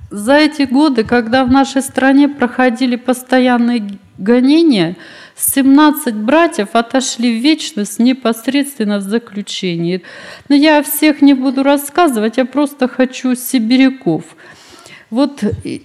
За эти годы, когда в нашей стране проходили постоянные гонения, 17 братьев отошли в вечность непосредственно в заключении. Но я о всех не буду рассказывать, я просто хочу сибиряков. Вот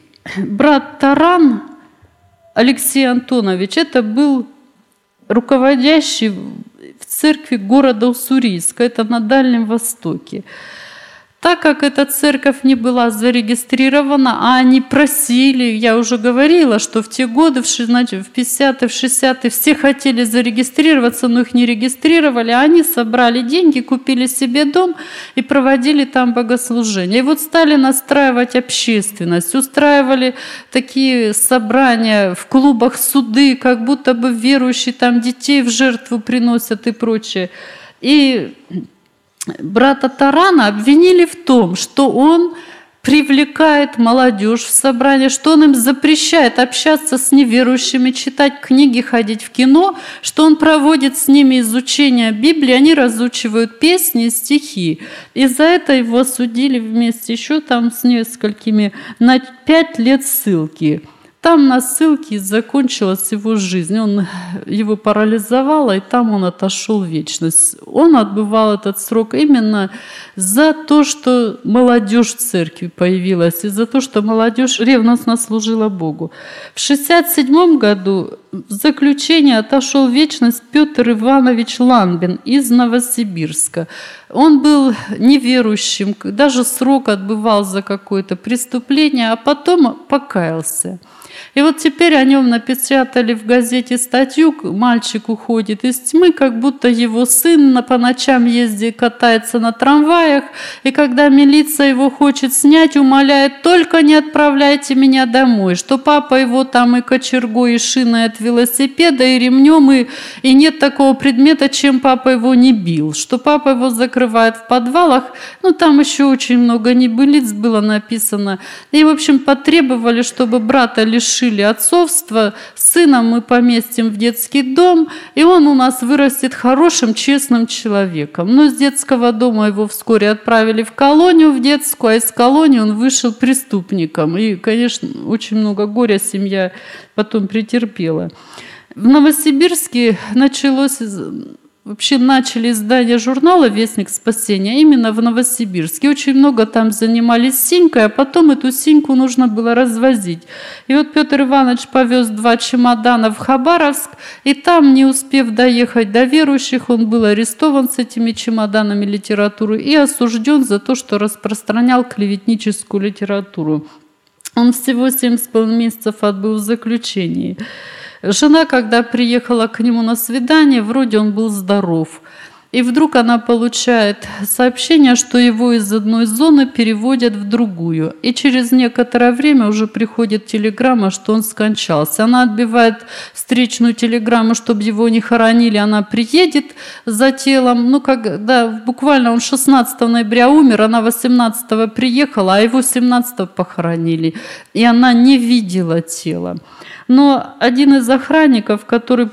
брат Таран Алексей Антонович, это был руководящий в церкви города Уссурийска, это на Дальнем Востоке. Так как эта церковь не была зарегистрирована, а они просили, я уже говорила, что в те годы, в 50-е, в 60-е, все хотели зарегистрироваться, но их не регистрировали, а они собрали деньги, купили себе дом и проводили там богослужения. И вот стали настраивать общественность, устраивали такие собрания в клубах, суды, как будто бы верующие там детей в жертву приносят и прочее. И брата Тарана обвинили в том, что он привлекает молодежь в собрание, что он им запрещает общаться с неверующими, читать книги, ходить в кино, что он проводит с ними изучение Библии, они разучивают песни и стихи. И за это его осудили вместе еще там с несколькими на 5 лет ссылки. Там на ссылке закончилась его жизнь. Его парализовало, и там он отошел в вечность. Он отбывал этот срок именно за то, что молодежь в церкви появилась, и за то, что молодежь ревностно служила Богу. В 1967 году в заключение отошел в вечность Петр Иванович Ланбин из Новосибирска. Он был неверующим, даже срок отбывал за какое-то преступление, а потом покаялся. И вот теперь о нем напечатали в газете статью, мальчик уходит из тьмы, как будто его сын по ночам ездит, катается на трамваях, и когда милиция его хочет снять, умоляет: только не отправляйте меня домой, что папа его там и кочергой, и шиной от велосипеда, и ремнем, и нет такого предмета, чем папа его не бил, что папа его закрывает в подвалах, там еще очень много небылиц было написано, и, в общем, потребовали, чтобы брата лишили отцовства, сына мы поместим в детский дом, и он у нас вырастет хорошим, честным человеком. Но с детского дома его вскоре отправили в колонию, в детскую, а из колонии он вышел преступником. И, конечно, очень много горя семья потом претерпела. В Новосибирске начали издание журнала «Вестник спасения» именно в Новосибирске. Очень много там занимались синькой, а потом эту синьку нужно было развозить. И вот Петр Иванович повез 2 чемодана в Хабаровск, и там, не успев доехать до верующих, он был арестован с этими чемоданами литературы и осужден за то, что распространял клеветническую литературу. Он всего 7,5 месяцев отбыл в заключении. Жена, когда приехала к нему на свидание, вроде он был здоров. И вдруг она получает сообщение, что его из одной зоны переводят в другую. И через некоторое время уже приходит телеграмма, что он скончался. Она отбивает встречную телеграмму, чтобы его не хоронили. Она приедет за телом. Буквально он 16 ноября умер, она 18 приехала, а его 17 похоронили. И она не видела тела. Но один из охранников, который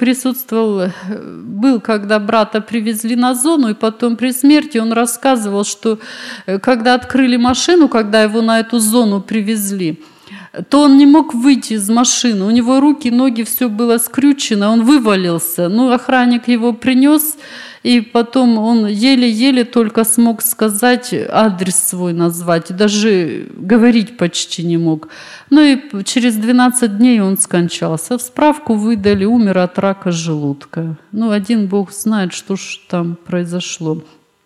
был, когда брата привезли на зону, и потом при смерти, он рассказывал, что когда открыли машину, когда его на эту зону привезли, то он не мог выйти из машины. У него руки, ноги, все было скрючено, он вывалился. Охранник его принес, и потом он еле-еле только смог сказать, адрес свой назвать, даже говорить почти не мог. И через 12 дней он скончался. Справку выдали, умер от рака желудка. Один Бог знает, что ж там произошло.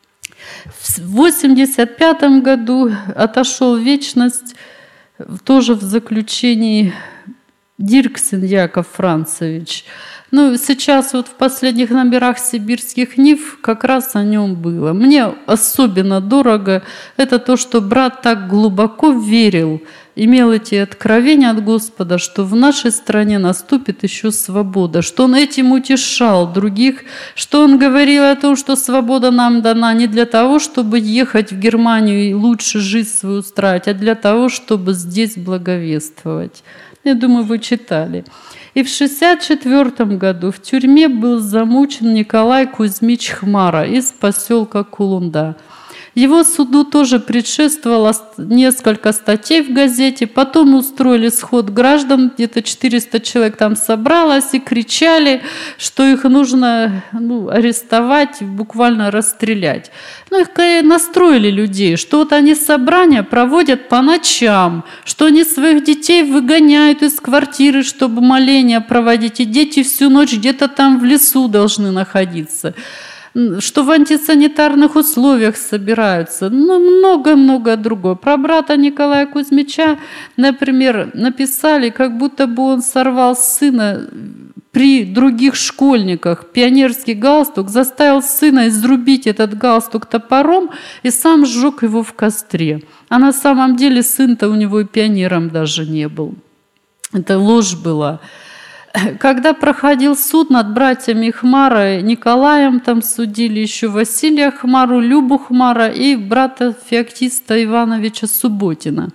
В 1985 году отошел в вечность, тоже в заключении, Дирксен Яков Францевич. Сейчас в последних номерах сибирских НИФ как раз о нем было. Мне особенно дорого это то, что брат так глубоко верил, имел эти откровения от Господа, что в нашей стране наступит еще свобода, что он этим утешал других, что он говорил о том, что свобода нам дана не для того, чтобы ехать в Германию и лучше жизнь свою устраивать, а для того, чтобы здесь благовествовать. Я думаю, вы читали. И в 1964 году в тюрьме был замучен Николай Кузьмич Хмара из поселка Кулунда. Его суду тоже предшествовало несколько статей в газете, потом устроили сход граждан, где-то 400 человек там собралось и кричали, что их нужно арестовать, буквально расстрелять. Их настроили людей, что вот они собрания проводят по ночам, что они своих детей выгоняют из квартиры, чтобы моления проводить, и дети всю ночь где-то там в лесу должны находиться, что в антисанитарных условиях собираются, много-много другого. Про брата Николая Кузьмича, например, написали, как будто бы он сорвал с сына при других школьниках пионерский галстук, заставил сына изрубить этот галстук топором и сам сжег его в костре. А на самом деле сын-то у него и пионером даже не был. Это ложь была. Когда проходил суд над братьями Хмара и Николаем, там судили еще Василия Хмару, Любу Хмара и брата Феоктиста Ивановича Субботина,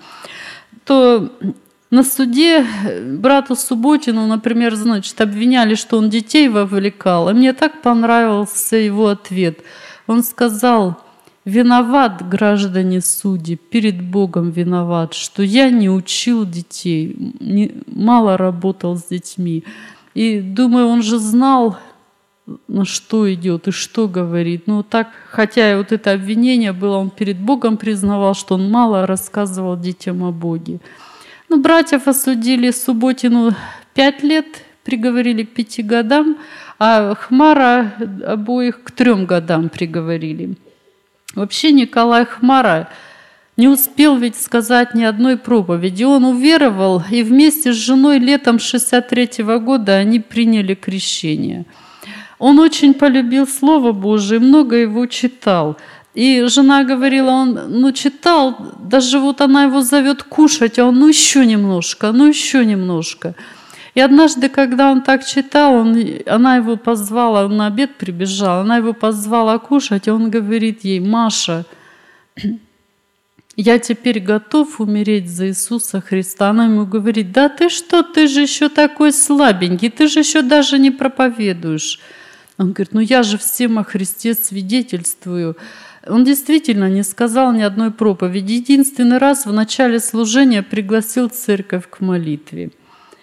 то на суде брату Субботину, например, обвиняли, что он детей вовлекал. И мне так понравился его ответ. Он сказал: «Виноват, граждане судьи, перед Богом виноват, что я не учил детей, мало работал с детьми». И думаю, он же знал, на что идет и что говорит. Так, хотя и вот это обвинение было, он перед Богом признавал, что он мало рассказывал детям о Боге. Братьев осудили Субботину 5 лет, приговорили к 5 годам, а Хмара обоих к 3 годам приговорили. Вообще Николай Хмара не успел ведь сказать ни одной проповеди. Он уверовал, и вместе с женой летом 1963 года они приняли крещение. Он очень полюбил Слово Божие, много его читал. И жена говорила, он читал, даже вот она его зовет кушать, а он еще немножко, еще немножко. И однажды, когда он так читал, она его позвала, он на обед прибежал, она его позвала кушать, и он говорит ей: «Маша, я теперь готов умереть за Иисуса Христа». Она ему говорит: «Да ты что, ты же еще такой слабенький, ты же еще даже не проповедуешь». Он говорит: «Я же всем о Христе свидетельствую». Он действительно не сказал ни одной проповеди. Единственный раз в начале служения пригласил церковь к молитве.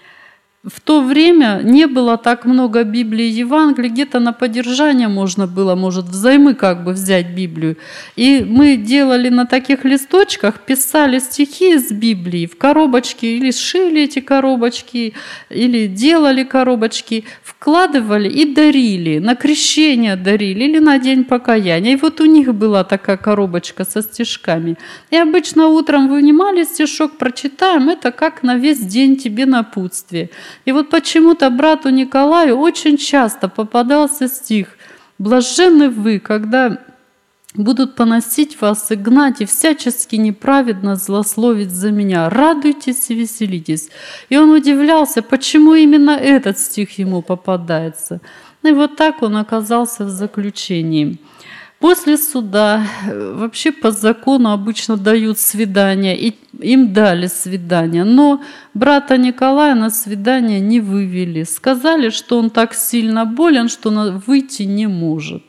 В то время не было так много Библии и Евангелий, где-то на подержание можно было, взаймы взять Библию. И мы делали на таких листочках, писали стихи из Библии в коробочки, или сшили эти коробочки, или делали коробочки, вкладывали и дарили, на крещение дарили или на день покаяния. И вот у них была такая коробочка со стишками. И обычно утром вынимали стишок, прочитаем, это как на весь день тебе напутствие. И вот почему-то брату Николаю очень часто попадался стих: «Блаженны вы, когда будут поносить вас и гнать, и всячески неправедно злословить за меня. Радуйтесь и веселитесь». И он удивлялся, почему именно этот стих ему попадается. И вот так он оказался в заключении. После суда, вообще по закону обычно дают свидание, и им дали свидание, но брата Николая на свидание не вывели. Сказали, что он так сильно болен, что выйти не может.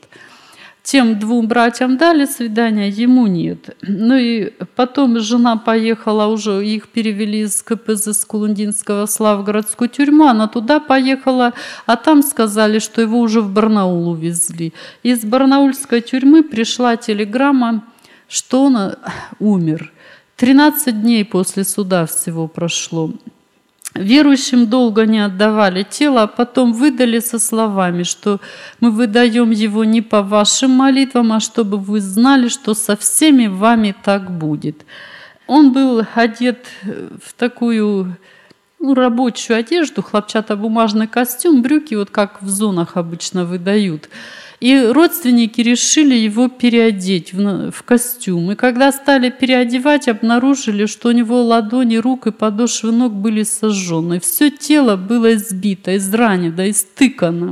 Тем 2 братьям дали свидание, ему нет. И потом жена поехала, уже их перевели из КПЗ с Кулундинского в Славгородскую тюрьму, она туда поехала, а там сказали, что его уже в Барнаул увезли. Из барнаульской тюрьмы пришла телеграмма, что он умер. 13 дней после суда всего прошло. Верующим долго не отдавали тело, а потом выдали со словами, что мы выдаем его не по вашим молитвам, а чтобы вы знали, что со всеми вами так будет. Он был одет в такую рабочую одежду, хлопчатобумажный костюм, брюки, вот как в зонах обычно выдают. И родственники решили его переодеть в костюм. И когда стали переодевать, обнаружили, что у него ладони, рук и подошвы ног были сожжены. Все тело было избито, изранено, истыкано.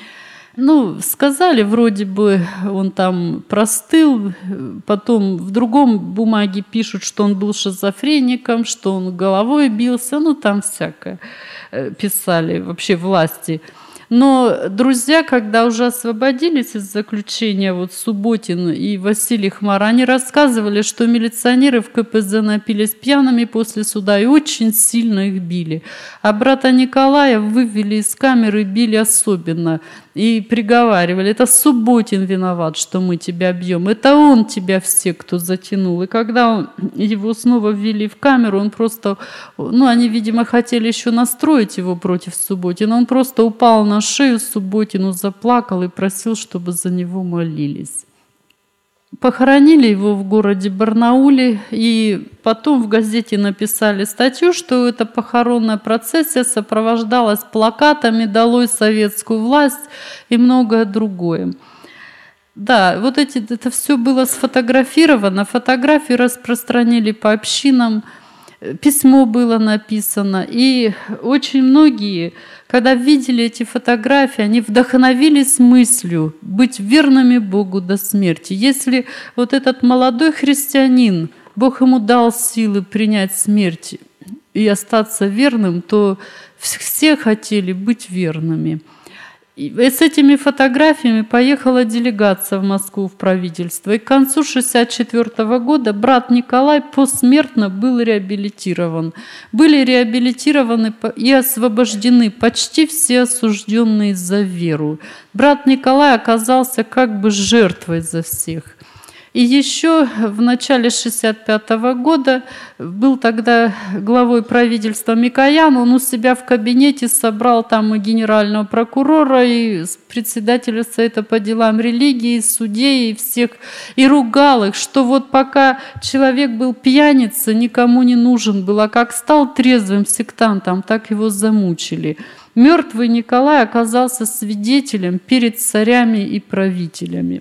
Сказали, вроде бы он там простыл, потом в другом бумаге пишут, что он был шизофреником, что он головой бился, там всякое писали вообще власти. Но друзья, когда уже освободились из заключения, вот Субботин и Василий Хмара, они рассказывали, что милиционеры в КПЗ напились пьяными после суда и очень сильно их били. А брата Николая вывели из камеры и били особенно. И приговаривали: это Субботин виноват, что мы тебя бьем. Это он тебя все, кто затянул. И когда его снова ввели в камеру, он просто... они, видимо, хотели еще настроить его против Субботина. Он просто упал на шею Субботину, заплакал и просил, чтобы за него молились. Похоронили его в городе Барнауле, и потом в газете написали статью, что эта похоронная процессия сопровождалась плакатами «Долой советскую власть» и многое другое. Да, это все было сфотографировано, фотографии распространили по общинам, письмо было написано, и очень многие, когда видели эти фотографии, они вдохновились мыслью быть верными Богу до смерти. Если вот этот молодой христианин, Бог ему дал силы принять смерть и остаться верным, то все хотели быть верными. И с этими фотографиями поехала делегация в Москву, в правительство. И к концу 1964 года брат Николай посмертно был реабилитирован. Были реабилитированы и освобождены почти все осужденные за веру. Брат Николай оказался как бы жертвой за всех. И еще в начале 1965 года был тогда главой правительства Микоян. Он у себя в кабинете собрал там и генерального прокурора, и председателя Совета по делам религии, и судей, и всех, и ругал их, что вот пока человек был пьяницей, никому не нужен был, а как стал трезвым сектантом, так его замучили. Мертвый Николай оказался свидетелем перед царями и правителями.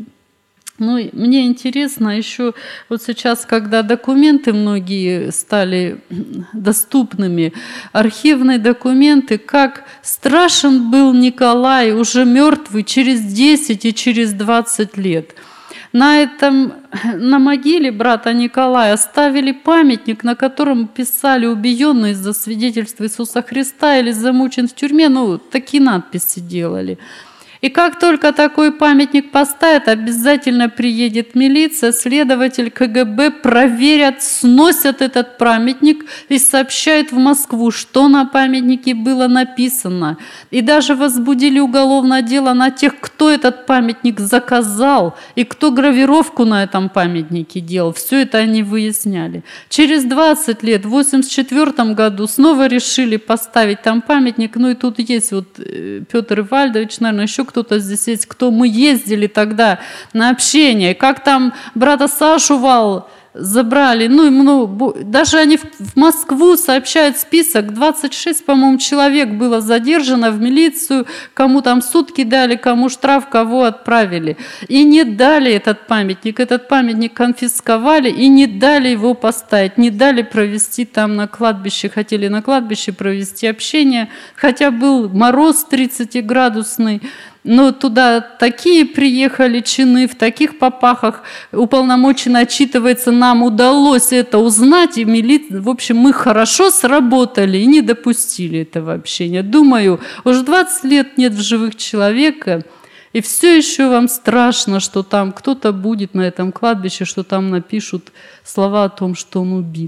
Мне интересно еще вот сейчас, когда документы многие стали доступными, архивные документы, как страшен был Николай, уже мертвый, через 10 и через 20 лет. На могиле брата Николая ставили памятник, на котором писали «убиенный за свидетельство Иисуса Христа» или «замучен в тюрьме», такие надписи делали. И как только такой памятник поставят, обязательно приедет милиция, следователь КГБ, проверят, сносят этот памятник и сообщают в Москву, что на памятнике было написано. И даже возбудили уголовное дело на тех, кто этот памятник заказал и кто гравировку на этом памятнике делал. Все это они выясняли. Через 20 лет, в 1984 году, снова решили поставить там памятник. И тут есть Петр Ивальдович, наверное, еще кто-то здесь есть, кто мы ездили тогда на общение, как там брата Сашу Вал забрали, даже они в Москву сообщают список, 26, по-моему, человек было задержано в милицию, кому там сутки дали, кому штраф, кого отправили. И не дали этот памятник конфисковали и не дали его поставить, не дали провести там на кладбище, хотели на кладбище провести общение, хотя был мороз 30-градусный, но туда такие приехали чины, в таких попахах уполномоченный отчитывается, нам удалось это узнать, и в общем, мы хорошо сработали и не допустили этого общения. Думаю, уже 20 лет нет в живых человека, и все еще вам страшно, что там кто-то будет на этом кладбище, что там напишут слова о том, что он убит.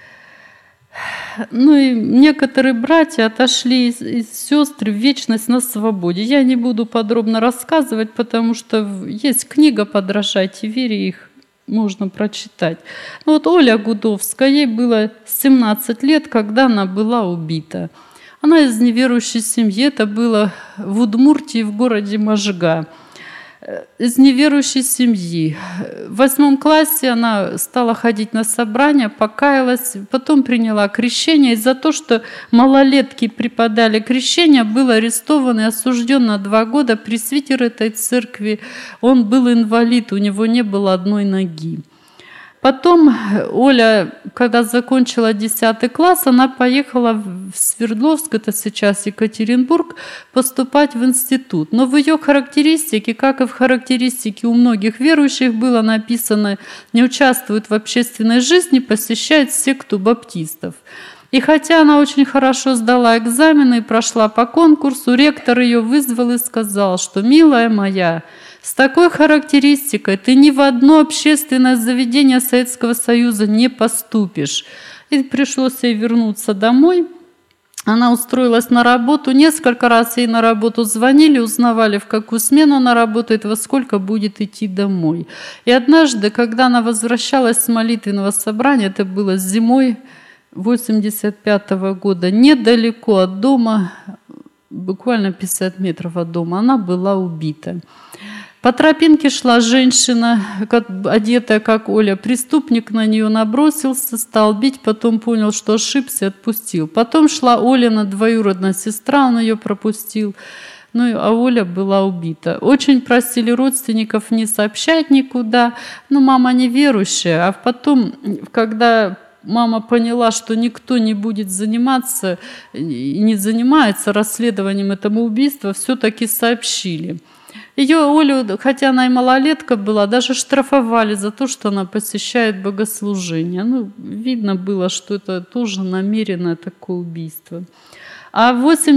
И некоторые братья отошли из сестры в вечность на свободе. Я не буду подробно рассказывать, потому что есть книга «Подражайте вере», их можно прочитать. Оля Гудовская, ей было 17 лет, когда она была убита. Она из неверующей семьи, это было в Удмуртии, в городе Можга. Из неверующей семьи. В 8 классе она стала ходить на собрания, покаялась, потом приняла крещение. И за то, что малолетки преподали крещение, был арестован и осужден на 2 года пресвитер этой церкви. Он был инвалид, у него не было одной ноги. Потом Оля, когда закончила 10 класс, она поехала в Свердловск, это сейчас Екатеринбург, поступать в институт. Но в ее характеристике, как и в характеристике у многих верующих, было написано: не участвует в общественной жизни, посещает секту баптистов. И хотя она очень хорошо сдала экзамены и прошла по конкурсу, ректор ее вызвал и сказал, что, милая моя, с такой характеристикой ты ни в одно общественное заведение Советского Союза не поступишь. И пришлось ей вернуться домой. Она устроилась на работу. Несколько раз ей на работу звонили, узнавали, в какую смену она работает, во сколько будет идти домой. И однажды, когда она возвращалась с молитвенного собрания, это было зимой 1985 года, недалеко от дома, буквально 50 метров от дома, она была убита. По тропинке шла женщина, одетая как Оля. Преступник на нее набросился, стал бить, потом понял, что ошибся, отпустил. Потом шла Олина двоюродная сестра, он ее пропустил. А Оля была убита. Очень просили родственников не сообщать никуда. Мама неверующая. А потом, когда мама поняла, что никто не будет заниматься и не занимается расследованием этого убийства, все-таки сообщили. Ее, Олю, хотя она и малолетка была, даже штрафовали за то, что она посещает богослужение. Видно было, что это тоже намеренное такое убийство. А в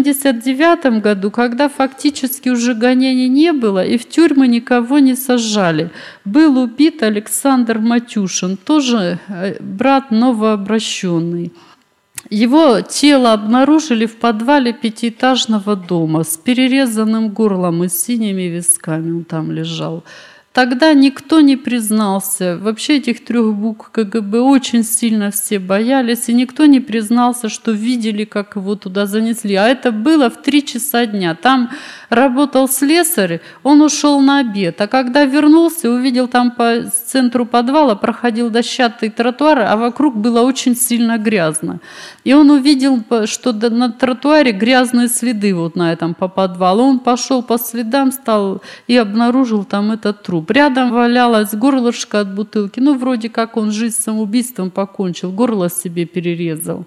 1989 году, когда фактически уже гонений не было и в тюрьмы никого не сажали, был убит Александр Матюшин, тоже брат новообращенный. Его тело обнаружили в подвале пятиэтажного дома с перерезанным горлом и синими висками. Он там лежал. Тогда никто не признался. Вообще этих 3 букв КГБ очень сильно все боялись, и никто не признался, что видели, как его туда занесли. А это было в 3 часа дня. Там работал слесарь, он ушел на обед. А когда вернулся, увидел там по центру подвала, проходил дощатый тротуар, а вокруг было очень сильно грязно. И он увидел, что на тротуаре грязные следы на этом по подвалу. Он пошел по следам, стал и обнаружил там этот труп. Рядом валялось горлышко от бутылки. Вроде как он жизнь самоубийством покончил, горло себе перерезал.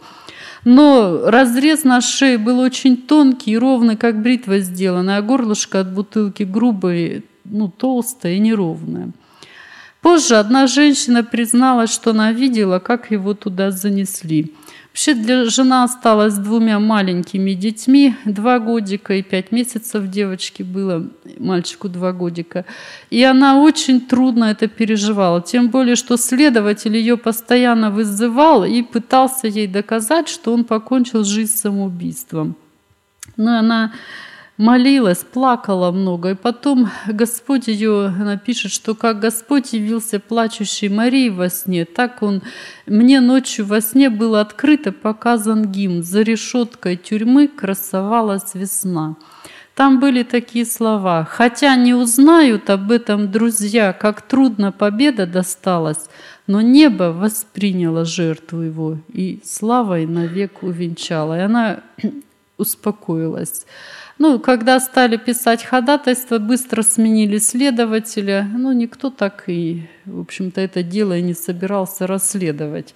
Но разрез на шее был очень тонкий и ровный, как бритва сделана, а горлышко от бутылки грубое, толстое и неровное. Позже одна женщина призналась, что она видела, как его туда занесли. Вообще жена осталась с 2 маленькими детьми, 2 годика и 5 месяцев девочке было, мальчику 2 годика. И она очень трудно это переживала, тем более, что следователь ее постоянно вызывал и пытался ей доказать, что он покончил жизнь самоубийством. Но она молилась, плакала много. И потом Господь ее, она пишет, что как Господь явился плачущей Марии во сне, так мне ночью во сне был открыт и показан гимн. За решеткой тюрьмы красовалась весна. Там были такие слова: «Хотя не узнают об этом друзья, как трудно победа досталась, но небо восприняло жертву его и славой навек увенчало». И она успокоилась. Когда стали писать ходатайство, быстро сменили следователя. Никто так и, в общем-то, это дело и не собирался расследовать.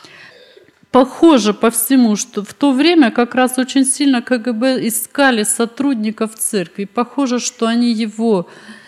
Похоже по всему, что в то время как раз очень сильно КГБ искали сотрудников церкви. Похоже, что они его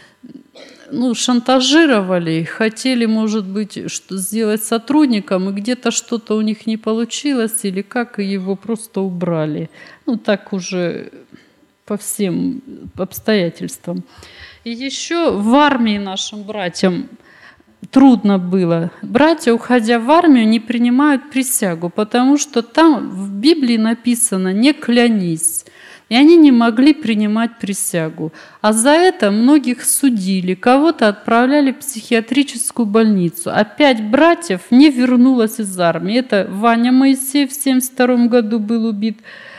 шантажировали, хотели, может быть, что сделать сотрудником, и где-то что-то у них не получилось, или как, и его просто убрали. Так уже по всем обстоятельствам. И еще в армии нашим братьям трудно было. Братья, уходя в армию, не принимают присягу, потому что там в Библии написано «не клянись». И они не могли принимать присягу. А за это многих судили, кого-то отправляли в психиатрическую больницу. А 5 братьев не вернулось из армии. Это Ваня Моисеев в 1972 году был убит.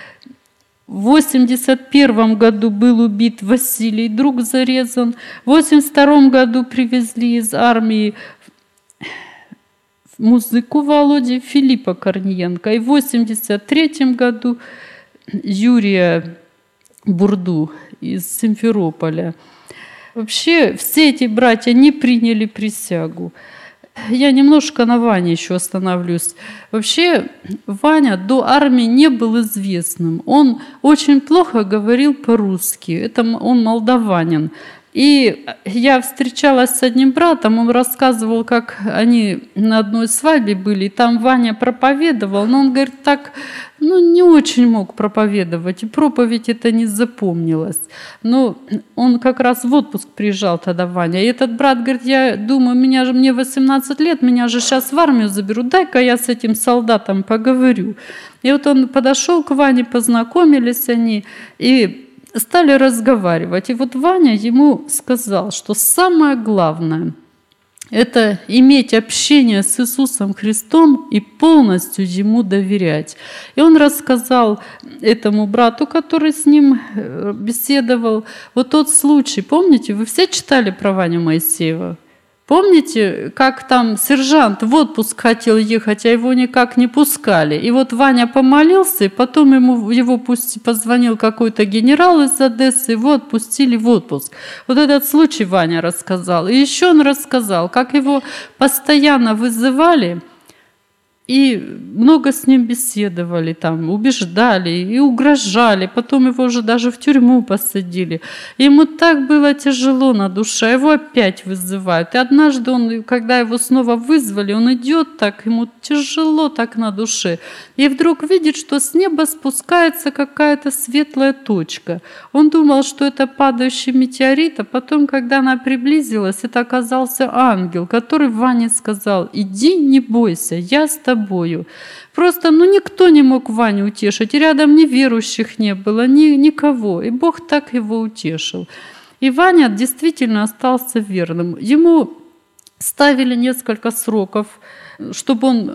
В 1981 году был убит Василий, друг зарезан. В 1982 году привезли из армии музыку Володи Филиппа Корниенко. И в 1983 году Юрия Бурду из Симферополя. Вообще все эти братья не приняли присягу. Я немножко на Ване еще остановлюсь. Вообще Ваня до армии не был известным. Он очень плохо говорил по-русски. Это он молдаванин. И я встречалась с одним братом, он рассказывал, как они на одной свадьбе были, и там Ваня проповедовал, но он, говорит, так, не очень мог проповедовать, и проповедь это не запомнилась. Но он как раз в отпуск приезжал тогда, Ваня, и этот брат говорит, я думаю, мне 18 лет, меня же сейчас в армию заберут, дай-ка я с этим солдатом поговорю. И вот он подошел к Ване, познакомились они, и стали разговаривать. И вот Ваня ему сказал, что самое главное – это иметь общение с Иисусом Христом и полностью Ему доверять. И он рассказал этому брату, который с ним беседовал, вот тот случай. Помните, вы все читали про Ваню Моисеева? Помните, как там сержант в отпуск хотел ехать, а его никак не пускали? И вот Ваня помолился, и потом его позвонил какой-то генерал из Одессы, его отпустили в отпуск. Вот этот случай Ваня рассказал. И еще он рассказал, как его постоянно вызывали, и много с ним беседовали, там, убеждали и угрожали. Потом его уже даже в тюрьму посадили. Ему так было тяжело на душе, его опять вызывают. И однажды он, когда его снова вызвали, он идет так, ему тяжело так на душе. И вдруг видит, что с неба спускается какая-то светлая точка. Он думал, что это падающий метеорит, а потом, когда она приблизилась, это оказался ангел, который Ване сказал: «Иди, не бойся, я с тобою». Просто никто не мог Ваню утешить, и рядом ни верующих не было, никого, и Бог так его утешил. И Ваня действительно остался верным. Ему ставили несколько сроков, чтобы он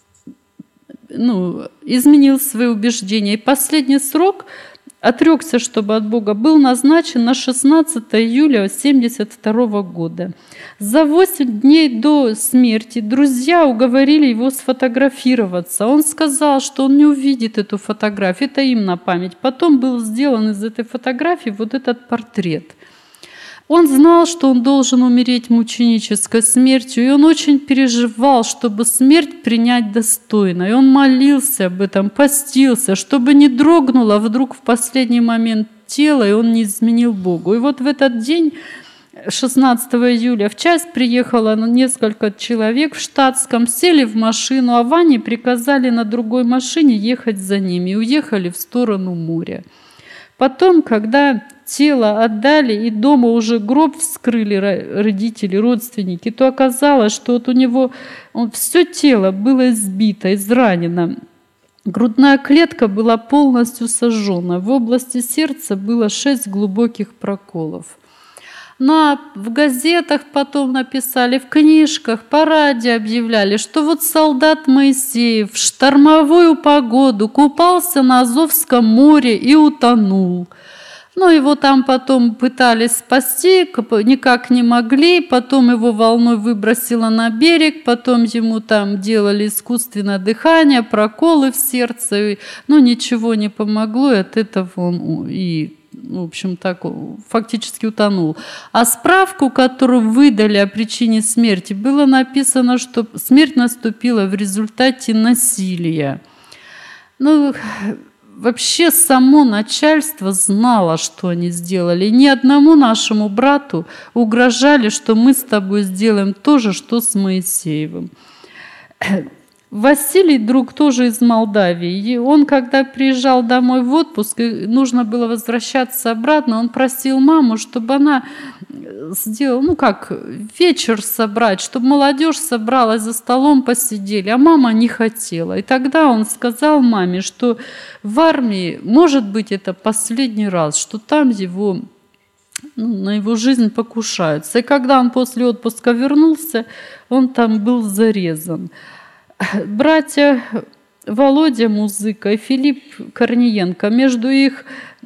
изменил свои убеждения. И последний срок отрекся, чтобы от Бога, был назначен на 16 июля 1972 года. За 8 дней до смерти друзья уговорили его сфотографироваться. Он сказал, что он не увидит эту фотографию, это им на память. Потом был сделан из этой фотографии вот этот портрет. Он знал, что он должен умереть мученической смертью, и он очень переживал, чтобы смерть принять достойно. И он молился об этом, постился, чтобы не дрогнуло вдруг в последний момент тело, и он не изменил Богу. И вот в этот день, 16 июля, в часть приехало несколько человек в штатском, сели в машину, а Ване приказали на другой машине ехать за ними, и уехали в сторону моря. Потом, когда тело отдали, и дома уже гроб вскрыли родители, родственники, то оказалось, что вот у него все тело было избито, изранено. Грудная клетка была полностью сожжена. В области сердца было 6 глубоких проколов. В газетах потом написали, в книжках, по радио объявляли, что вот солдат Моисеев в штормовую погоду купался на Азовском море и утонул. Его там потом пытались спасти, никак не могли, потом его волной выбросило на берег, потом ему там делали искусственное дыхание, проколы в сердце, ничего не помогло, и от этого он в общем, так фактически утонул. А справку, которую выдали о причине смерти, было написано, что смерть наступила в результате насилия. Вообще само начальство знало, что они сделали. Ни одному нашему брату угрожали, что мы с тобой сделаем то же, что с Моисеевым. Василий, друг тоже из Молдавии, и он, когда приезжал домой в отпуск, и нужно было возвращаться обратно, он просил маму, чтобы она сделала, вечер собрать, чтобы молодежь собралась за столом, посидели, а мама не хотела. И тогда он сказал маме, что в армии, может быть, это последний раз, что там на его жизнь покушаются. И когда он после отпуска вернулся, он там был зарезан. Братья Володя Музыка и Филипп Корниенко, между их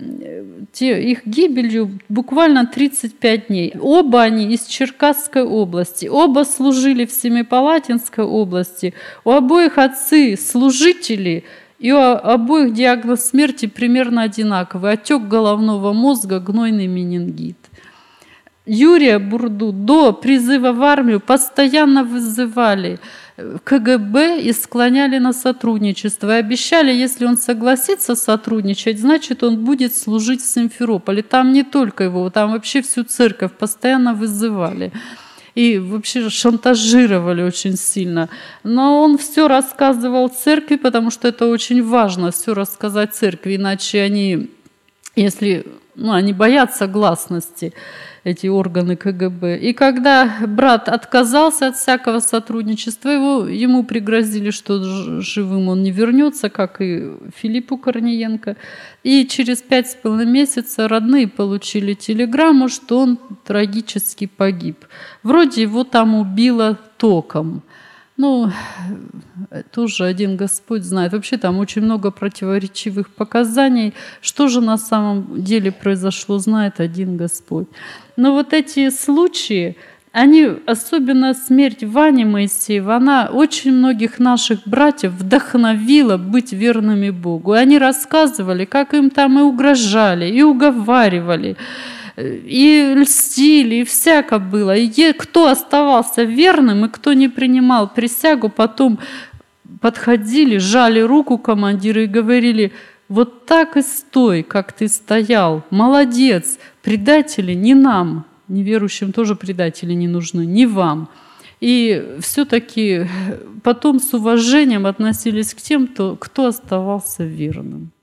гибелью буквально 35 дней. Оба они из Черкасской области, оба служили в Семипалатинской области. У обоих отцы служители, и у обоих диагноз смерти примерно одинаковый: отек головного мозга, гнойный менингит. Юрия Бурду до призыва в армию постоянно вызывали КГБ и склоняли на сотрудничество. И обещали, если он согласится сотрудничать, значит, он будет служить в Симферополе. Там не только его, там вообще всю церковь постоянно вызывали. И вообще шантажировали очень сильно. Но он все рассказывал церкви, потому что это очень важно, все рассказать церкви, иначе они, если, они боятся гласности, эти органы КГБ. И когда брат отказался от всякого сотрудничества, ему пригрозили, что живым он не вернется, как и Филиппу Корниенко. И через 5,5 месяца родные получили телеграмму, что он трагически погиб. Вроде его там убило током. Тоже один Господь знает. Вообще там очень много противоречивых показаний. Что же на самом деле произошло, знает один Господь. Но вот эти случаи, особенно смерть Вани Моисеева, она очень многих наших братьев вдохновила быть верными Богу. И они рассказывали, как им там и угрожали, и уговаривали, и льстили, и всяко было. И кто оставался верным, и кто не принимал присягу, потом подходили, жали руку командира и говорили: вот так и стой, как ты стоял, молодец, предатели не нам, неверующим тоже предатели не нужны, не вам. И все-таки потом с уважением относились к тем, кто оставался верным.